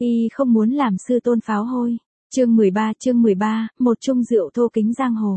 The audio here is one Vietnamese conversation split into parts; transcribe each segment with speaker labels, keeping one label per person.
Speaker 1: Y không muốn làm sư tôn pháo hôi. Chương 13, một chung rượu thô kính giang hồ.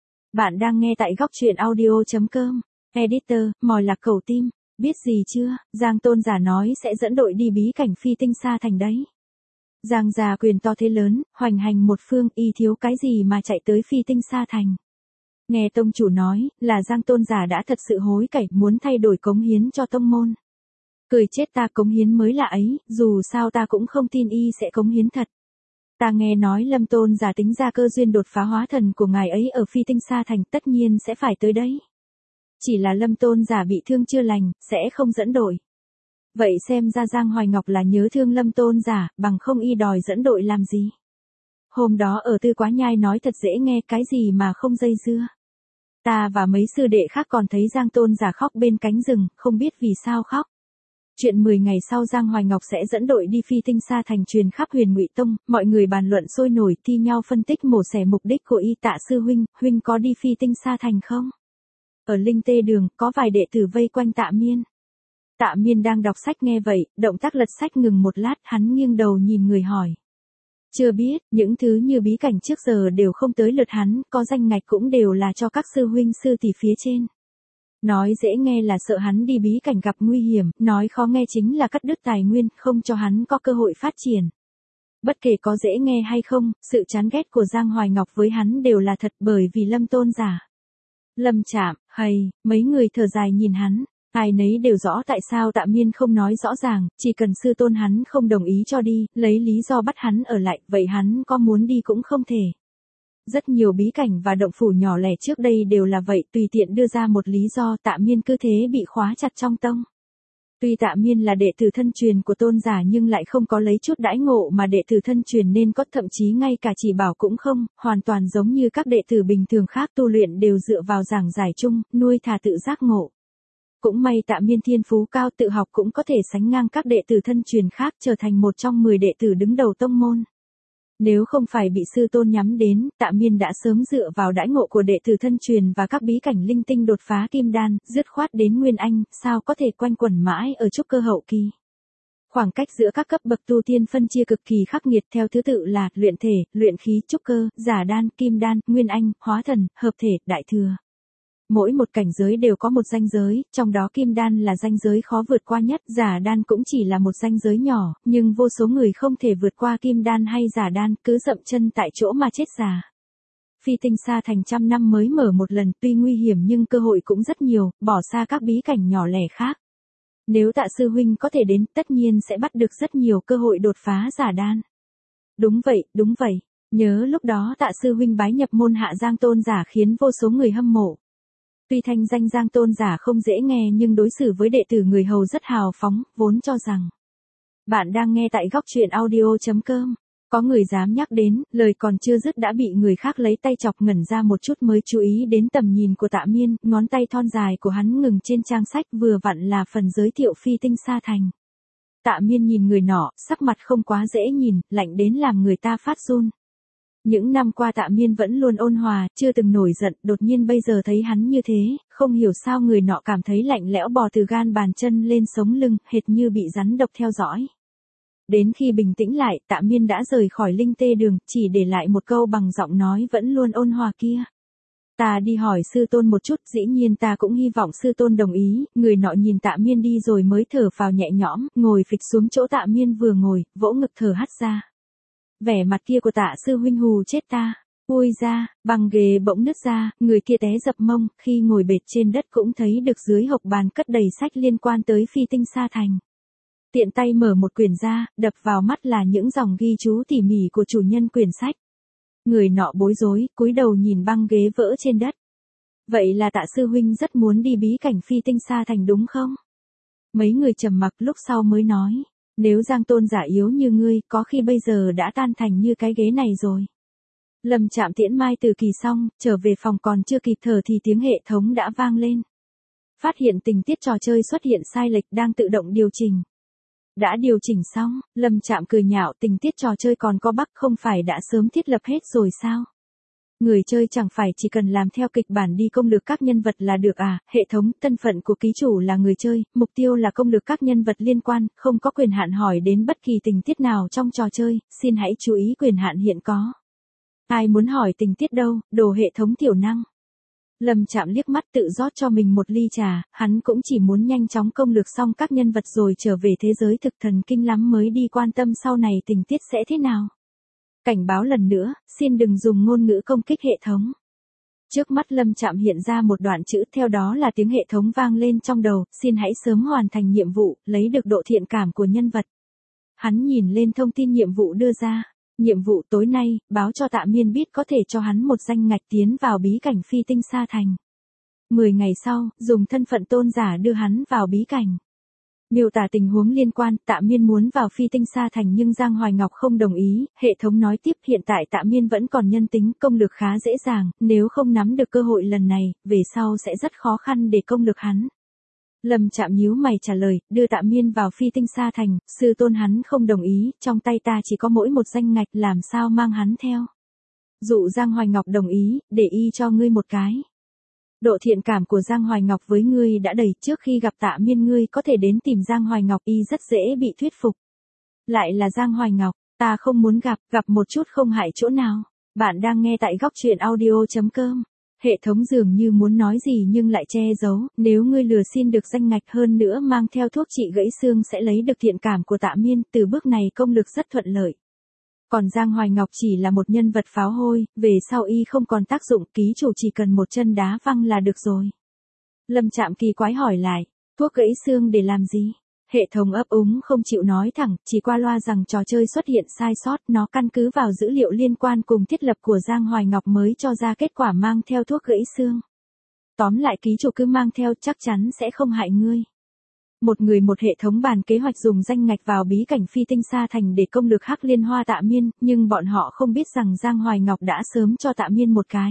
Speaker 1: Bạn đang nghe tại góc truyện audio.com. Editor, mòi lạc cẩu tim. Biết gì chưa, Giang Tôn giả nói sẽ dẫn đội đi bí cảnh Phi Tinh Sa Thành đấy. Giang già quyền to thế lớn, hoành hành một phương, y thiếu cái gì mà chạy tới Phi Tinh Sa Thành. Nghe tông chủ nói, là Giang Tôn giả đã thật sự hối cải muốn thay đổi cống hiến cho tông môn. Cười chết ta, cống hiến mới lạ ấy, dù sao ta cũng không tin y sẽ cống hiến thật. Ta nghe nói Lâm Tôn giả tính ra cơ duyên đột phá hóa thần của ngài ấy ở Phi Tinh Sa Thành tất nhiên sẽ phải tới đấy. Chỉ là Lâm Tôn giả bị thương chưa lành, sẽ không dẫn đội. Vậy xem ra Giang Hoài Ngọc là nhớ thương Lâm Tôn giả, bằng không y đòi dẫn đội làm gì. Hôm đó ở Tư Quá Nhai nói thật dễ nghe, cái gì mà không dây dưa. Ta và mấy sư đệ khác còn thấy Giang Tôn giả khóc bên cánh rừng, không biết vì sao khóc. Chuyện 10 ngày sau Giang Hoài Ngọc sẽ dẫn đội đi Phi Tinh Sa Thành truyền khắp Huyền Ngụy Tông, mọi người bàn luận sôi nổi, thi nhau phân tích mổ xẻ mục đích của y. Tạ sư huynh có đi Phi Tinh Sa Thành không? Ở Linh Tê Đường, có vài đệ tử vây quanh Tạ Miên. Tạ Miên đang đọc sách nghe vậy, động tác lật sách ngừng một lát, hắn nghiêng đầu nhìn người hỏi. Chưa biết, những thứ như bí cảnh trước giờ đều không tới lượt hắn, có danh ngạch cũng đều là cho các sư huynh sư tỷ phía trên. Nói dễ nghe là sợ hắn đi bí cảnh gặp nguy hiểm, nói khó nghe chính là cắt đứt tài nguyên, không cho hắn có cơ hội phát triển. Bất kể có dễ nghe hay không, sự chán ghét của Giang Hoài Ngọc với hắn đều là thật, bởi vì Lâm Tôn giả. Lâm Trạm, hay, mấy người thở dài nhìn hắn, ai nấy đều rõ tại sao Tạ Miên không nói rõ ràng, chỉ cần sư tôn hắn không đồng ý cho đi, lấy lý do bắt hắn ở lại, vậy hắn có muốn đi cũng không thể. Rất nhiều bí cảnh và động phủ nhỏ lẻ trước đây đều là vậy, tùy tiện đưa ra một lý do, Tạ Miên cứ thế bị khóa chặt trong tông. Tuy Tạ Miên là đệ tử thân truyền của tôn giả nhưng lại không có lấy chút đãi ngộ mà đệ tử thân truyền nên có, thậm chí ngay cả chỉ bảo cũng không, hoàn toàn giống như các đệ tử bình thường khác tu luyện đều dựa vào giảng giải chung, nuôi thả tự giác ngộ. Cũng may Tạ Miên thiên phú cao, tự học cũng có thể sánh ngang các đệ tử thân truyền khác, trở thành một trong 10 đệ tử đứng đầu tông môn. Nếu không phải bị sư tôn nhắm đến, Tạ Miên đã sớm dựa vào đãi ngộ của đệ tử thân truyền và các bí cảnh linh tinh đột phá kim đan, dứt khoát đến Nguyên Anh, sao có thể quanh quẩn mãi ở trúc cơ hậu kỳ. Khoảng cách giữa các cấp bậc tu tiên phân chia cực kỳ khắc nghiệt, theo thứ tự là luyện thể, luyện khí, trúc cơ, giả đan, kim đan, Nguyên Anh, hóa thần, hợp thể, đại thừa. Mỗi một cảnh giới đều có một ranh giới, trong đó kim đan là ranh giới khó vượt qua nhất, giả đan cũng chỉ là một ranh giới nhỏ, nhưng vô số người không thể vượt qua kim đan hay giả đan, cứ dậm chân tại chỗ mà chết già. Phi Tinh Sa Thành trăm năm mới mở một lần, tuy nguy hiểm nhưng cơ hội cũng rất nhiều, bỏ xa các bí cảnh nhỏ lẻ khác. Nếu Tạ sư huynh có thể đến, tất nhiên sẽ bắt được rất nhiều cơ hội đột phá giả đan. Đúng vậy, nhớ lúc đó Tạ sư huynh bái nhập môn hạ Giang Tôn giả khiến vô số người hâm mộ. Tuy thanh danh Giang Tôn giả không dễ nghe nhưng đối xử với đệ tử người hầu rất hào phóng, vốn cho rằng. Bạn đang nghe tại góc truyện audio.com. Có người dám nhắc đến, lời còn chưa dứt đã bị người khác lấy tay chọc, ngẩn ra một chút mới chú ý đến tầm nhìn của Tạ Miên, ngón tay thon dài của hắn ngừng trên trang sách, vừa vặn là phần giới thiệu Phi Tinh Sa Thành. Tạ Miên nhìn người nọ, sắc mặt không quá dễ nhìn, lạnh đến làm người ta phát run. Những năm qua Tạ Miên vẫn luôn ôn hòa, chưa từng nổi giận, đột nhiên bây giờ thấy hắn như thế, không hiểu sao người nọ cảm thấy lạnh lẽo bò từ gan bàn chân lên sống lưng, hệt như bị rắn độc theo dõi. Đến khi bình tĩnh lại, Tạ Miên đã rời khỏi Linh Tê Đường, chỉ để lại một câu bằng giọng nói vẫn luôn ôn hòa kia. Ta đi hỏi sư tôn một chút, dĩ nhiên ta cũng hy vọng sư tôn đồng ý. Người nọ nhìn Tạ Miên đi rồi mới thở phào nhẹ nhõm, ngồi phịch xuống chỗ Tạ Miên vừa ngồi, vỗ ngực thở hắt ra. Vẻ mặt kia của Tạ sư huynh hù chết ta. Ui ra, băng ghế bỗng nứt ra, người kia té dập mông, khi ngồi bệt trên đất cũng thấy được dưới hộc bàn cất đầy sách liên quan tới Phi Tinh Sa Thành. Tiện tay mở một quyển ra, đập vào mắt là những dòng ghi chú tỉ mỉ của chủ nhân quyển sách. Người nọ bối rối, cúi đầu nhìn băng ghế vỡ trên đất. Vậy là Tạ sư huynh rất muốn đi bí cảnh Phi Tinh Sa Thành đúng không? Mấy người trầm mặc lúc sau mới nói. Nếu Giang Tôn giả yếu như ngươi, có khi bây giờ đã tan thành như cái ghế này rồi. Lâm Trạm tiễn Mai Từ Kỳ xong, trở về phòng còn chưa kịp thở thì tiếng hệ thống đã vang lên. Phát hiện tình tiết trò chơi xuất hiện sai lệch, đang tự động điều chỉnh. Đã điều chỉnh xong, Lâm Trạm cười nhạo, tình tiết trò chơi còn có bug, không phải đã sớm thiết lập hết rồi sao? Người chơi chẳng phải chỉ cần làm theo kịch bản đi công lược các nhân vật là được à, hệ thống, thân phận của ký chủ là người chơi, mục tiêu là công lược các nhân vật liên quan, không có quyền hạn hỏi đến bất kỳ tình tiết nào trong trò chơi, xin hãy chú ý quyền hạn hiện có. Ai muốn hỏi tình tiết đâu, đồ hệ thống thiểu năng. Lâm Trạm liếc mắt tự rót cho mình một ly trà, hắn cũng chỉ muốn nhanh chóng công lược xong các nhân vật rồi trở về thế giới thực thần kinh lắm mới đi quan tâm sau này tình tiết sẽ thế nào. Cảnh báo lần nữa, xin đừng dùng ngôn ngữ công kích hệ thống. Trước mắt Lâm Trạm hiện ra một đoạn chữ, theo đó là tiếng hệ thống vang lên trong đầu, xin hãy sớm hoàn thành nhiệm vụ, lấy được độ thiện cảm của nhân vật. Hắn nhìn lên thông tin nhiệm vụ đưa ra. Nhiệm vụ tối nay, báo cho Tạ Miên biết có thể cho hắn một danh ngạch tiến vào bí cảnh Phi Tinh Sa Thành. 10 ngày sau, dùng thân phận tôn giả đưa hắn vào bí cảnh. Miêu tả tình huống liên quan, Tạ Miên muốn vào Phi Tinh Sa Thành nhưng Giang Hoài Ngọc không đồng ý, hệ thống nói tiếp hiện tại Tạ Miên vẫn còn nhân tính, công lược khá dễ dàng, nếu không nắm được cơ hội lần này, về sau sẽ rất khó khăn để công lược hắn. Lâm Trạm nhíu mày trả lời, đưa Tạ Miên vào Phi Tinh Sa Thành, sư tôn hắn không đồng ý, trong tay ta chỉ có mỗi một danh ngạch, làm sao mang hắn theo. Dụ Giang Hoài Ngọc đồng ý, để y cho ngươi một cái. Độ thiện cảm của Giang Hoài Ngọc với ngươi đã đầy, trước khi gặp Tạ Miên ngươi có thể đến tìm Giang Hoài Ngọc, y rất dễ bị thuyết phục. Lại là Giang Hoài Ngọc, ta không muốn gặp một chút không hại chỗ nào. Bạn đang nghe tại góc truyện audio.com. Hệ thống dường như muốn nói gì nhưng lại che giấu, nếu ngươi lừa xin được danh ngạch hơn nữa mang theo thuốc trị gãy xương sẽ lấy được thiện cảm của Tạ Miên, từ bước này công lực rất thuận lợi. Còn Giang Hoài Ngọc chỉ là một nhân vật pháo hôi, về sau y không còn tác dụng, ký chủ chỉ cần một chân đá văng là được rồi. Lâm Trạm kỳ quái hỏi lại, thuốc gãy xương để làm gì? Hệ thống ấp úng không chịu nói thẳng, chỉ qua loa rằng trò chơi xuất hiện sai sót, nó căn cứ vào dữ liệu liên quan cùng thiết lập của Giang Hoài Ngọc mới cho ra kết quả mang theo thuốc gãy xương. Tóm lại ký chủ cứ mang theo chắc chắn sẽ không hại ngươi. Một người một hệ thống bàn kế hoạch dùng danh ngạch vào bí cảnh Phi Tinh Sa Thành để công lược Hắc Liên Hoa Tạ Miên, nhưng bọn họ không biết rằng Giang Hoài Ngọc đã sớm cho Tạ Miên một cái.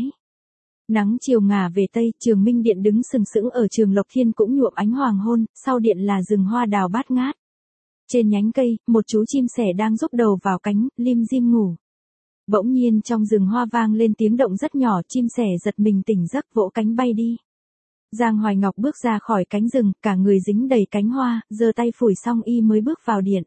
Speaker 1: Nắng chiều ngả về Tây, Trường Minh Điện đứng sừng sững ở Trường Lộc Thiên cũng nhuộm ánh hoàng hôn, sau điện là rừng hoa đào bát ngát. Trên nhánh cây, một chú chim sẻ đang rúc đầu vào cánh, lim dim ngủ. Bỗng nhiên trong rừng hoa vang lên tiếng động rất nhỏ, chim sẻ giật mình tỉnh giấc vỗ cánh bay đi. Giang Hoài Ngọc bước ra khỏi cánh rừng, cả người dính đầy cánh hoa, giơ tay phủi xong y mới bước vào điện.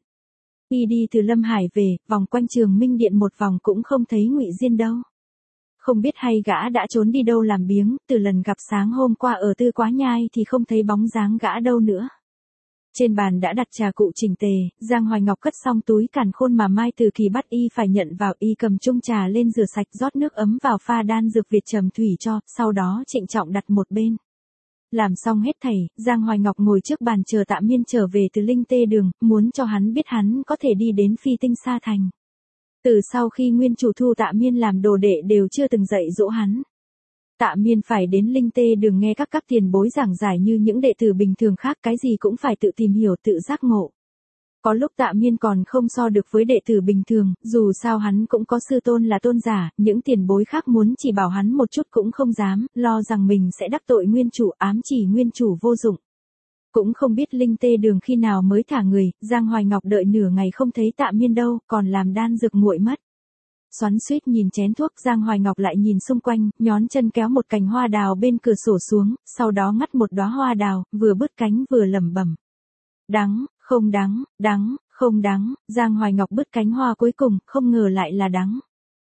Speaker 1: Y đi từ Lâm Hải về, vòng quanh Trường Minh Điện một vòng cũng không thấy Ngụy Diên đâu. Không biết hay gã đã trốn đi đâu làm biếng, từ lần gặp sáng hôm qua ở Tư Quá Nhai thì không thấy bóng dáng gã đâu nữa. Trên bàn đã đặt trà cụ chỉnh tề, Giang Hoài Ngọc cất xong túi càn khôn mà Mai Từ Kỳ bắt y phải nhận vào, y cầm chung trà lên rửa sạch, rót nước ấm vào pha đan dược Việt trầm thủy cho, sau đó trịnh trọng đặt một bên. Làm xong hết thảy, Giang Hoài Ngọc ngồi trước bàn chờ Tạ Miên trở về từ Linh Tê Đường, muốn cho hắn biết hắn có thể đi đến Phi Tinh Sa Thành. Từ sau khi nguyên chủ thu Tạ Miên làm đồ đệ đều chưa từng dạy dỗ hắn. Tạ Miên phải đến Linh Tê Đường nghe các tiền bối giảng giải như những đệ tử bình thường khác, cái gì cũng phải tự tìm hiểu tự giác ngộ. Có lúc Tạ Miên còn không so được với đệ tử bình thường, dù sao hắn cũng có sư tôn là tôn giả, những tiền bối khác muốn chỉ bảo hắn một chút cũng không dám, lo rằng mình sẽ đắc tội nguyên chủ, ám chỉ nguyên chủ vô dụng. Cũng không biết Linh Tê Đường khi nào mới thả người, Giang Hoài Ngọc đợi nửa ngày không thấy Tạ Miên đâu, còn làm đan dược nguội mất. Xoắn xuýt nhìn chén thuốc, Giang Hoài Ngọc lại nhìn xung quanh, nhón chân kéo một cành hoa đào bên cửa sổ xuống, sau đó ngắt một đóa hoa đào, vừa bứt cánh vừa lẩm bẩm. Đắng, không đắng, đắng, không đắng, Giang Hoài Ngọc bứt cánh hoa cuối cùng, không ngờ lại là đắng.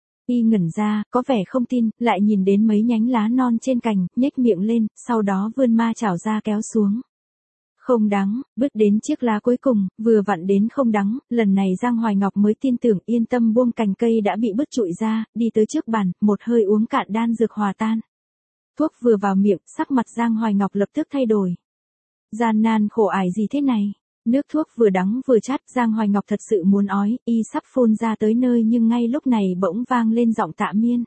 Speaker 1: Y ngẩn ra, có vẻ không tin, lại nhìn đến mấy nhánh lá non trên cành, nhếch miệng lên, sau đó vươn ma chảo ra kéo xuống. Không đắng, bứt đến chiếc lá cuối cùng, vừa vặn đến không đắng, lần này Giang Hoài Ngọc mới tin tưởng, yên tâm buông cành cây đã bị bứt trụi ra, đi tới trước bàn, một hơi uống cạn đan dược hòa tan. Thuốc vừa vào miệng, sắc mặt Giang Hoài Ngọc lập tức thay đổi. Gian nan khổ ải gì thế này? Nước thuốc vừa đắng vừa chát, Giang Hoài Ngọc thật sự muốn ói, y sắp phun ra tới nơi nhưng ngay lúc này bỗng vang lên giọng Tạ Miên.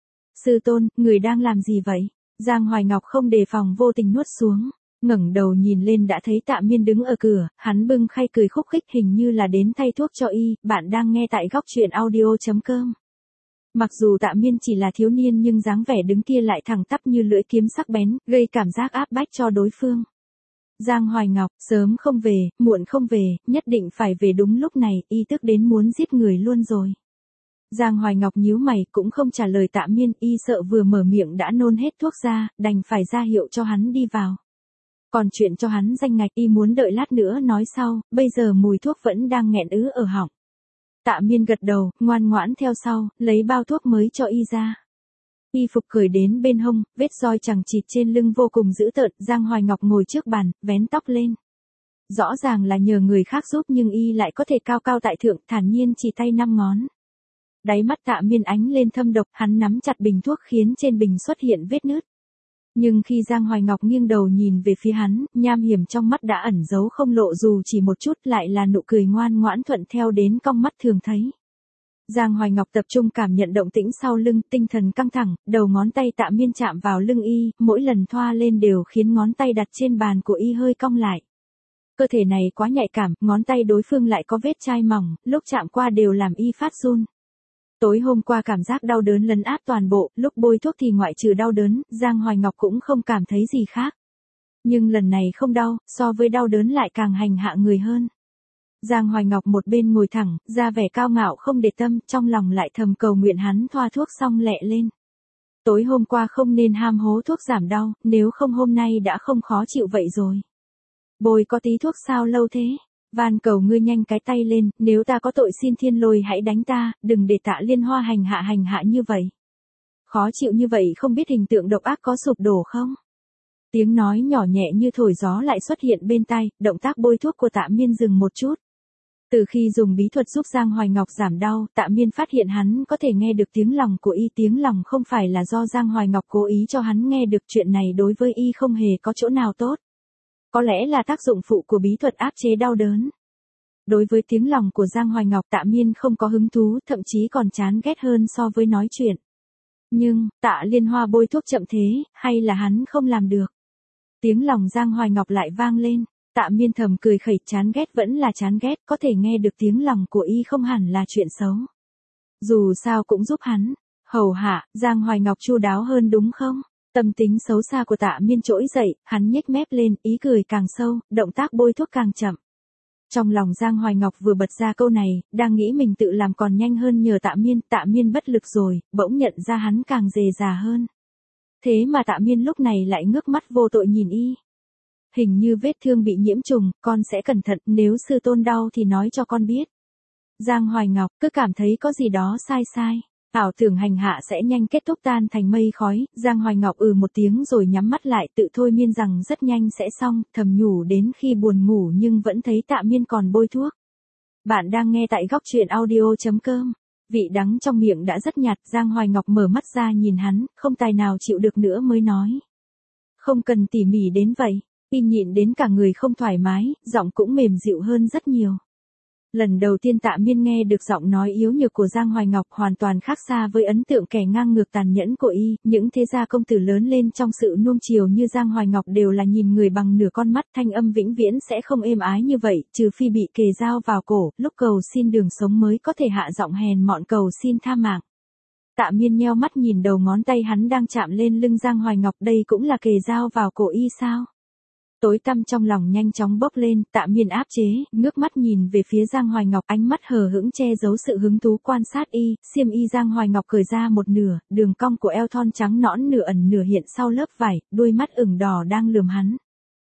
Speaker 1: Sư tôn, người đang làm gì vậy? Giang Hoài Ngọc không đề phòng vô tình nuốt xuống. Ngẩng đầu nhìn lên đã thấy Tạ Miên đứng ở cửa, hắn bưng khay cười khúc khích hình như là đến thay thuốc cho y, bạn đang nghe tại góc truyện audio.com. Mặc dù Tạ Miên chỉ là thiếu niên nhưng dáng vẻ đứng kia lại thẳng tắp như lưỡi kiếm sắc bén, gây cảm giác áp bách cho đối phương. Giang Hoài Ngọc, sớm không về, muộn không về, nhất định phải về đúng lúc này, y tức đến muốn giết người luôn rồi. Giang Hoài Ngọc nhíu mày cũng không trả lời Tạ Miên, y sợ vừa mở miệng đã nôn hết thuốc ra, đành phải ra hiệu cho hắn đi vào. Còn chuyện cho hắn danh ngạch y muốn đợi lát nữa nói sau, bây giờ mùi thuốc vẫn đang nghẹn ứ ở họng. Tạ Miên gật đầu, ngoan ngoãn theo sau, lấy bao thuốc mới cho y ra. Y phục cởi đến bên hông, vết roi chằng chịt trên lưng vô cùng dữ tợn, Giang Hoài Ngọc ngồi trước bàn, vén tóc lên. Rõ ràng là nhờ người khác giúp nhưng y lại có thể cao cao tại thượng, thản nhiên chỉ tay 5 ngón. Đáy mắt Tạ Miên ánh lên thâm độc, hắn nắm chặt bình thuốc khiến trên bình xuất hiện vết nứt. Nhưng khi Giang Hoài Ngọc nghiêng đầu nhìn về phía hắn, nham hiểm trong mắt đã ẩn giấu không lộ dù chỉ một chút, lại là nụ cười ngoan ngoãn thuận theo đến cong mắt thường thấy. Giang Hoài Ngọc tập trung cảm nhận động tĩnh sau lưng, tinh thần căng thẳng, đầu ngón tay Tạ Miên chạm vào lưng y, mỗi lần thoa lên đều khiến ngón tay đặt trên bàn của y hơi cong lại. Cơ thể này quá nhạy cảm, ngón tay đối phương lại có vết chai mỏng, lúc chạm qua đều làm y phát run. Tối hôm qua cảm giác đau đớn lấn át toàn bộ, lúc bôi thuốc thì ngoại trừ đau đớn, Giang Hoài Ngọc cũng không cảm thấy gì khác. Nhưng lần này không đau, so với đau đớn lại càng hành hạ người hơn. Giang Hoài Ngọc một bên ngồi thẳng, ra vẻ cao ngạo không để tâm, trong lòng lại thầm cầu nguyện hắn thoa thuốc xong lẹ lên. Tối hôm qua không nên ham hố thuốc giảm đau, nếu không hôm nay đã không khó chịu vậy rồi. Bôi có tí thuốc sao lâu thế? Van cầu ngươi nhanh cái tay lên, nếu ta có tội xin thiên lôi hãy đánh ta, đừng để Tạ Liên Hoa hành hạ như vậy. Khó chịu như vậy không biết hình tượng độc ác có sụp đổ không? Tiếng nói nhỏ nhẹ như thổi gió lại xuất hiện bên tai, động tác bôi thuốc của Tạ Miên dừng một chút. Từ khi dùng bí thuật giúp Giang Hoài Ngọc giảm đau, Tạ Miên phát hiện hắn có thể nghe được tiếng lòng của y, tiếng lòng không phải là do Giang Hoài Ngọc cố ý cho hắn nghe được, chuyện này đối với y không hề có chỗ nào tốt. Có lẽ là tác dụng phụ của bí thuật áp chế đau đớn. Đối với tiếng lòng của Giang Hoài Ngọc Tạ Miên không có hứng thú, thậm chí còn chán ghét hơn so với nói chuyện. Nhưng, Tạ Liên Hoa bôi thuốc chậm thế, hay là hắn không làm được? Tiếng lòng Giang Hoài Ngọc lại vang lên, Tạ Miên thầm cười khẩy, chán ghét vẫn là chán ghét, có thể nghe được tiếng lòng của y không hẳn là chuyện xấu. Dù sao cũng giúp hắn, hầu hạ, Giang Hoài Ngọc chu đáo hơn đúng không? Tâm tính xấu xa của Tạ Miên trỗi dậy, hắn nhếch mép lên, ý cười càng sâu, động tác bôi thuốc càng chậm. Trong lòng Giang Hoài Ngọc vừa bật ra câu này, đang nghĩ mình tự làm còn nhanh hơn nhờ Tạ Miên bất lực rồi, bỗng nhận ra hắn càng dề dà hơn. Thế mà Tạ Miên lúc này lại ngước mắt vô tội nhìn y. Hình như vết thương bị nhiễm trùng, con sẽ cẩn thận, nếu sư tôn đau thì nói cho con biết. Giang Hoài Ngọc cứ cảm thấy có gì đó sai sai. Ảo tưởng hành hạ sẽ nhanh kết thúc tan thành mây khói, Giang Hoài Ngọc một tiếng rồi nhắm mắt lại tự thôi miên rằng rất nhanh sẽ xong, thầm nhủ đến khi buồn ngủ nhưng vẫn thấy Tạ Miên còn bôi thuốc. Bạn đang nghe tại góc truyện audio.com. Vị đắng trong miệng đã rất nhạt, Giang Hoài Ngọc mở mắt ra nhìn hắn, không tài nào chịu được nữa mới nói. Không cần tỉ mỉ đến vậy, y nhịn đến cả người không thoải mái, giọng cũng mềm dịu hơn rất nhiều. Lần đầu tiên Tạ Miên nghe được giọng nói yếu nhược của Giang Hoài Ngọc hoàn toàn khác xa với ấn tượng kẻ ngang ngược tàn nhẫn của y, những thế gia công tử lớn lên trong sự nuông chiều như Giang Hoài Ngọc đều là nhìn người bằng nửa con mắt, thanh âm vĩnh viễn sẽ không êm ái như vậy, trừ phi bị kề dao vào cổ, lúc cầu xin đường sống mới có thể hạ giọng hèn mọn cầu xin tha mạng. Tạ Miên nheo mắt nhìn đầu ngón tay hắn đang chạm lên lưng Giang Hoài Ngọc, đây cũng là kề dao vào cổ y sao? Tối tăm trong lòng nhanh chóng bốc lên, Tạ Miên áp chế, ngước mắt nhìn về phía Giang Hoài Ngọc, ánh mắt hờ hững che giấu sự hứng thú quan sát y, xiêm y Giang Hoài Ngọc cởi ra một nửa, đường cong của eo thon trắng nõn nửa ẩn nửa hiện sau lớp vải, đôi mắt ửng đỏ đang lườm hắn.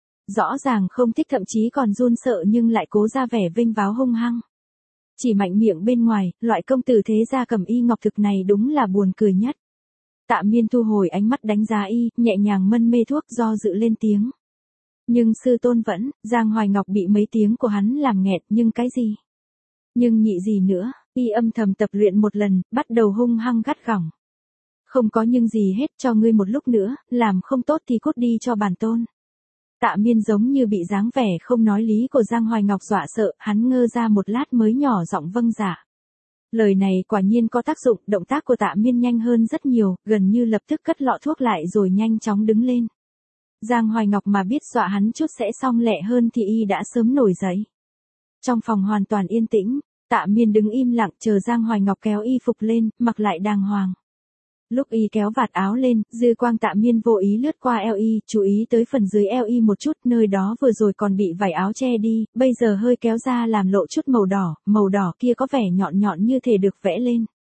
Speaker 1: Rõ ràng không thích, thậm chí còn run sợ nhưng lại cố ra vẻ vênh váo hung hăng. Chỉ mạnh miệng bên ngoài, loại công tử thế gia cầm y ngọc thực này đúng là buồn cười nhất. Tạ Miên thu hồi ánh mắt đánh giá y, nhẹ nhàng mân mê thuốc, do dự lên tiếng. Nhưng sư tôn vẫn, Giang Hoài Ngọc bị mấy tiếng của hắn làm nghẹt, nhưng cái gì? Nhưng nhị gì nữa, y âm thầm tập luyện một lần, bắt đầu hung hăng gắt gỏng. Không có nhưng gì hết, cho ngươi một lúc nữa, làm không tốt thì cút đi cho bản tôn. Tạ Miên giống như bị dáng vẻ không nói lý của Giang Hoài Ngọc dọa sợ, hắn ngơ ra một lát mới nhỏ giọng vâng dạ. Lời này quả nhiên có tác dụng, động tác của Tạ Miên nhanh hơn rất nhiều, gần như lập tức cất lọ thuốc lại rồi nhanh chóng đứng lên. Giang Hoài Ngọc mà biết dọa hắn chút sẽ xong lẹ hơn thì y đã sớm nổi dậy. Trong phòng hoàn toàn yên tĩnh, Tạ Miên đứng im lặng chờ Giang Hoài Ngọc kéo y phục lên, mặc lại đàng hoàng. Lúc y kéo vạt áo lên, dư quang Tạ Miên vô ý lướt qua eo y, chú ý tới phần dưới eo y một chút, nơi đó vừa rồi còn bị vải áo che đi, bây giờ hơi kéo ra làm lộ chút màu đỏ kia có vẻ nhọn nhọn như thể được vẽ lên.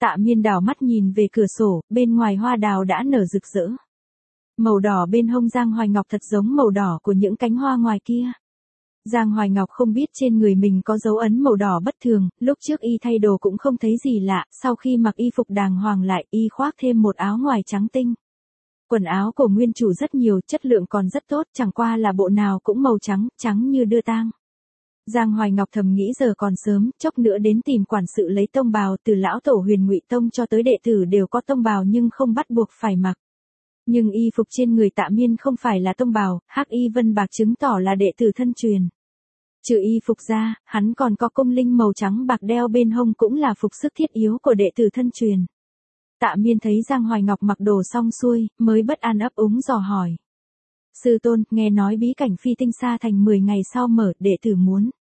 Speaker 1: Tạ Miên đảo mắt nhìn về cửa sổ, bên ngoài hoa đào đã nở rực rỡ. Màu đỏ bên hông Giang Hoài Ngọc thật giống màu đỏ của những cánh hoa ngoài kia. Giang Hoài Ngọc không biết trên người mình có dấu ấn màu đỏ bất thường, lúc trước y thay đồ cũng không thấy gì lạ, sau khi mặc y phục đàng hoàng lại, y khoác thêm một áo ngoài trắng tinh. Quần áo của nguyên chủ rất nhiều, chất lượng còn rất tốt, chẳng qua là bộ nào cũng màu trắng, trắng như đưa tang. Giang Hoài Ngọc thầm nghĩ giờ còn sớm, chốc nữa đến tìm quản sự lấy tông bào, từ lão tổ Huyền Ngụy Tông cho tới đệ tử đều có tông bào nhưng không bắt buộc phải mặc. Nhưng y phục trên người Tạ Miên không phải là tông bào, hắc y vân bạc chứng tỏ là đệ tử thân truyền. Trừ y phục ra, hắn còn có cung linh màu trắng bạc đeo bên hông cũng là phục sức thiết yếu của đệ tử thân truyền. Tạ Miên thấy Giang Hoài Ngọc mặc đồ xong xuôi, mới bất an ấp úng dò hỏi. Sư tôn, nghe nói bí cảnh phi tinh sa thành 10 ngày sau mở, đệ tử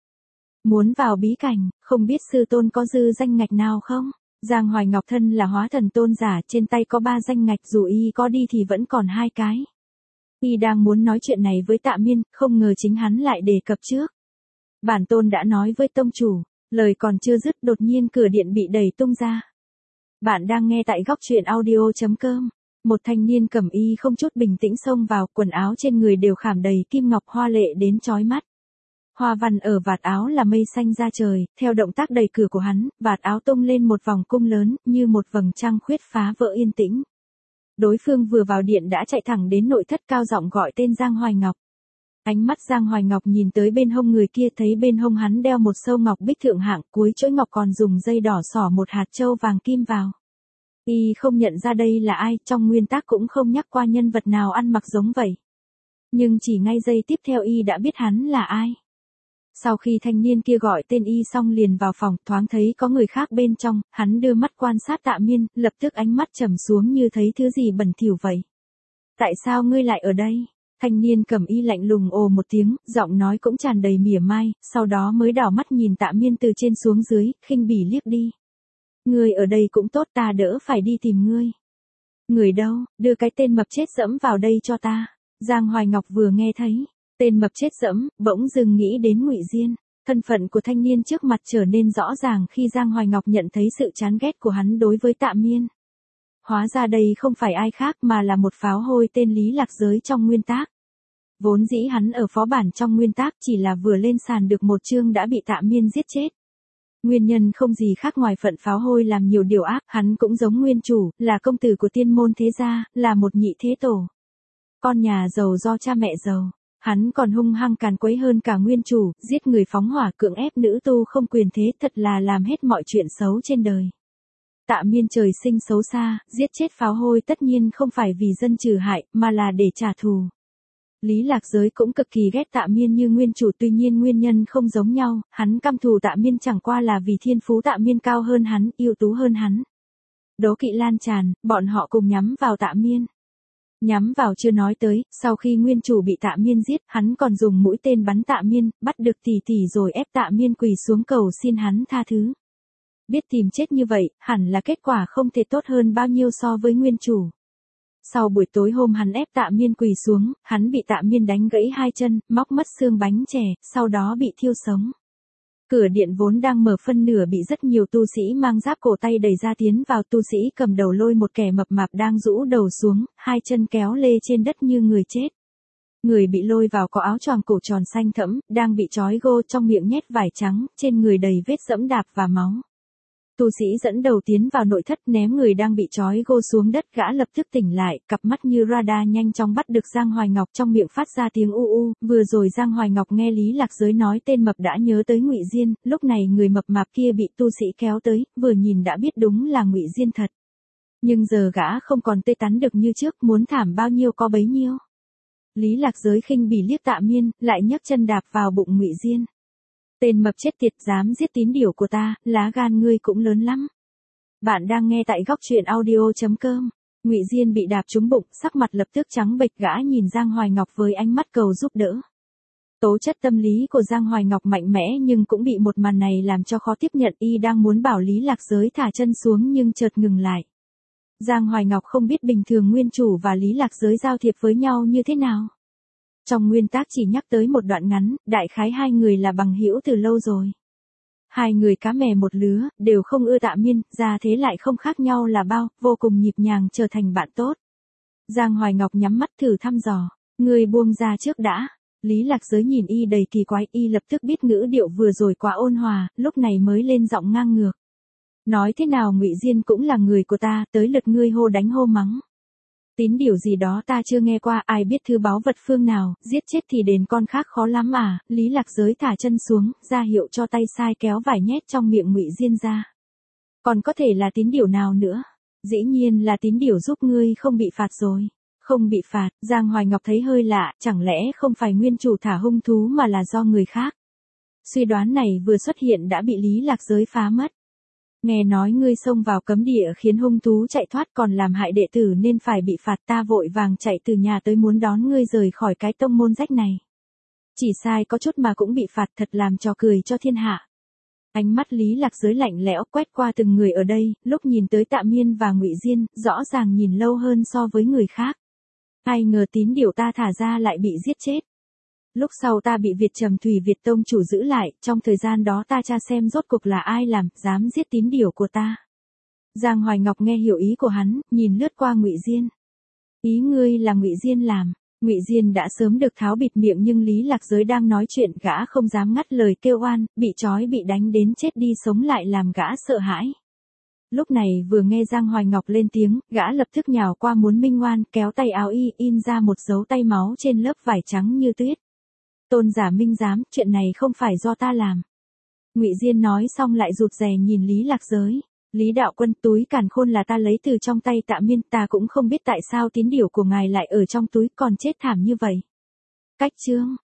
Speaker 1: muốn vào bí cảnh, không biết sư tôn có dư danh ngạch nào không? Giang Hoài Ngọc thân là hóa thần tôn giả, trên tay có 3 danh ngạch, dù y có đi thì vẫn còn 2 cái. Y đang muốn nói chuyện này với Tạ Miên, không ngờ chính hắn lại đề cập trước. Bản tôn đã nói với tông chủ, lời còn chưa dứt đột nhiên cửa điện bị đẩy tung ra. Bạn đang nghe tại góc truyện audio.com. Một thanh niên cẩm y không chút bình tĩnh xông vào, quần áo trên người đều khảm đầy kim ngọc hoa lệ đến chói mắt. Hoa văn ở vạt áo là mây xanh ra trời, theo động tác đẩy cửa của hắn, vạt áo tung lên một vòng cung lớn, như một vầng trăng khuyết phá vỡ yên tĩnh. Đối phương vừa vào điện đã chạy thẳng đến nội thất, cao giọng gọi tên Giang Hoài Ngọc. Ánh mắt Giang Hoài Ngọc nhìn tới bên hông người kia, thấy bên hông hắn đeo một sâu ngọc bích thượng hạng, cuối chuỗi ngọc còn dùng dây đỏ xỏ một hạt châu vàng kim vào. Y không nhận ra đây là ai, trong nguyên tắc cũng không nhắc qua nhân vật nào ăn mặc giống vậy. Nhưng chỉ ngay giây tiếp theo y đã biết hắn là ai. Sau khi thanh niên kia gọi tên y xong liền vào phòng, thoáng thấy có người khác bên trong, hắn đưa mắt quan sát Tạ Miên, lập tức ánh mắt trầm xuống như thấy thứ gì bẩn thỉu vậy. Tại sao ngươi lại ở đây? Thanh niên cẩm y lạnh lùng ồ một tiếng, giọng nói cũng tràn đầy mỉa mai, sau đó mới đảo mắt nhìn Tạ Miên từ trên xuống dưới, khinh bỉ liếc đi. Ngươi ở đây cũng tốt, ta đỡ phải đi tìm ngươi. Người đâu, đưa cái tên mập chết dẫm vào đây cho ta. Giang Hoài Ngọc vừa nghe thấy tên mập chết dẫm, bỗng dưng nghĩ đến Ngụy Diên. Thân phận của thanh niên trước mặt trở nên rõ ràng khi Giang Hoài Ngọc nhận thấy sự chán ghét của hắn đối với Tạ Miên. Hóa ra đây không phải ai khác mà là một pháo hôi tên Lý Lạc Giới trong nguyên tác. Vốn dĩ hắn ở phó bản trong nguyên tác chỉ là vừa lên sàn được một chương đã bị Tạ Miên giết chết. Nguyên nhân không gì khác ngoài phận pháo hôi làm nhiều điều ác, hắn cũng giống nguyên chủ, là công tử của tiên môn thế gia, là một nhị thế tổ. Con nhà giàu do cha mẹ giàu. Hắn còn hung hăng càn quấy hơn cả nguyên chủ, giết người phóng hỏa, cưỡng ép nữ tu không quyền thế, thật là làm hết mọi chuyện xấu trên đời. Tạ Miên trời sinh xấu xa, giết chết pháo hôi tất nhiên không phải vì dân trừ hại, mà là để trả thù. Lý Lạc Giới cũng cực kỳ ghét Tạ Miên như nguyên chủ, tuy nhiên nguyên nhân không giống nhau, hắn căm thù Tạ Miên chẳng qua là vì thiên phú Tạ Miên cao hơn hắn, ưu tú hơn hắn. Đố kỵ lan tràn, bọn họ cùng nhắm vào Tạ Miên. Nhắm vào chưa nói tới, sau khi nguyên chủ bị Tạ Miên giết, hắn còn dùng mũi tên bắn Tạ Miên, bắt được tỷ tỷ rồi ép Tạ Miên quỳ xuống cầu xin hắn tha thứ. Biết tìm chết như vậy, hẳn là kết quả không thể tốt hơn bao nhiêu so với nguyên chủ. Sau buổi tối hôm hắn ép Tạ Miên quỳ xuống, hắn bị Tạ Miên đánh gãy 2 chân, móc mất xương bánh chè, sau đó bị thiêu sống. Cửa điện vốn đang mở phân nửa bị rất nhiều tu sĩ mang giáp cổ tay đẩy ra tiến vào, tu sĩ cầm đầu lôi một kẻ mập mạp đang rũ đầu xuống, 2 chân kéo lê trên đất như người chết. Người bị lôi vào có áo choàng cổ tròn xanh thẫm, đang bị trói gô, trong miệng nhét vải trắng, trên người đầy vết dẫm đạp và máu. Tu sĩ dẫn đầu tiến vào nội thất, ném người đang bị trói gô xuống đất, gã lập tức tỉnh lại, cặp mắt như radar nhanh chóng bắt được Giang Hoài Ngọc, trong miệng phát ra tiếng u u. Vừa rồi Giang Hoài Ngọc nghe Lý Lạc Giới nói tên mập đã nhớ tới Ngụy Diên, lúc này người mập mạp kia bị tu sĩ kéo tới, vừa nhìn đã biết đúng là Ngụy Diên thật. Nhưng giờ gã không còn tê tắn được như trước, muốn thảm bao nhiêu có bấy nhiêu. Lý Lạc Giới khinh bỉ liếc Tạ Miên, lại nhấc chân đạp vào bụng Ngụy Diên. Tên mập chết tiệt, dám giết tín điểu của ta, lá gan ngươi cũng lớn lắm. Bạn đang nghe tại góc truyện audio.com. Ngụy Diên bị đạp trúng bụng, sắc mặt lập tức trắng bệch, gã nhìn Giang Hoài Ngọc với ánh mắt cầu giúp đỡ. Tố chất tâm lý của Giang Hoài Ngọc mạnh mẽ nhưng cũng bị một màn này làm cho khó tiếp nhận, y đang muốn bảo Lý Lạc Giới thả chân xuống nhưng chợt ngừng lại. Giang Hoài Ngọc không biết bình thường nguyên chủ và Lý Lạc Giới giao thiệp với nhau như thế nào. Trong nguyên tác chỉ nhắc tới một đoạn ngắn, đại khái hai người là bằng hữu từ lâu rồi. Hai người cá mè một lứa, đều không ưa Tạ Miên, ra thế lại không khác nhau là bao, vô cùng nhịp nhàng trở thành bạn tốt. Giang Hoài Ngọc nhắm mắt thử thăm dò, ngươi buông ra trước đã. Lý Lạc Giới nhìn y đầy kỳ quái, y lập tức biết ngữ điệu vừa rồi quá ôn hòa, lúc này mới lên giọng ngang ngược. Nói thế nào Ngụy Diên cũng là người của ta, tới lượt ngươi hô đánh hô mắng. Tín điều gì đó ta chưa nghe qua, ai biết thư báu vật phương nào, giết chết thì đền con khác khó lắm à. Lý Lạc Giới thả chân xuống, ra hiệu cho tay sai kéo vài nhét trong miệng Ngụy Diên ra. Còn có thể là tín điều nào nữa? Dĩ nhiên là tín điều giúp ngươi không bị phạt rồi. Không bị phạt, Giang Hoài Ngọc thấy hơi lạ, chẳng lẽ không phải nguyên chủ thả hung thú mà là do người khác? Suy đoán này vừa xuất hiện đã bị Lý Lạc Giới phá mất. Nghe nói ngươi xông vào cấm địa khiến hung thú chạy thoát còn làm hại đệ tử nên phải bị phạt, ta vội vàng chạy từ nhà tới muốn đón ngươi rời khỏi cái tông môn rách này. Chỉ sai có chút mà cũng bị phạt, thật làm trò cười cho thiên hạ. Ánh mắt Lý Lạc Giới lạnh lẽo quét qua từng người ở đây, lúc nhìn tới Tạ Miên và Ngụy Diên, rõ ràng nhìn lâu hơn so với người khác. Ai ngờ tín điều ta thả ra lại bị giết chết. Lúc sau ta bị Việt Trầm Thủy Việt Tông chủ giữ lại, trong thời gian đó ta tra xem rốt cuộc là ai làm, dám giết tín điều của ta. Giang Hoài Ngọc nghe hiểu ý của hắn, nhìn lướt qua Ngụy Diên. Ý ngươi là Ngụy Diên làm. Ngụy Diên đã sớm được tháo bịt miệng nhưng Lý Lạc Giới đang nói chuyện, gã không dám ngắt lời kêu oan, bị trói bị đánh đến chết đi sống lại làm gã sợ hãi. Lúc này vừa nghe Giang Hoài Ngọc lên tiếng, gã lập tức nhào qua muốn minh oan, kéo tay áo y, in ra một dấu tay máu trên lớp vải trắng như tuyết. Tôn giả minh giám, chuyện này không phải do ta làm. Ngụy Diên nói xong lại rụt rè nhìn Lý Lạc Giới. Lý đạo quân, túi càn khôn là ta lấy từ trong tay Tạ Miên, ta cũng không biết tại sao tín điều của ngài lại ở trong túi còn chết thảm như vậy. Cách chương.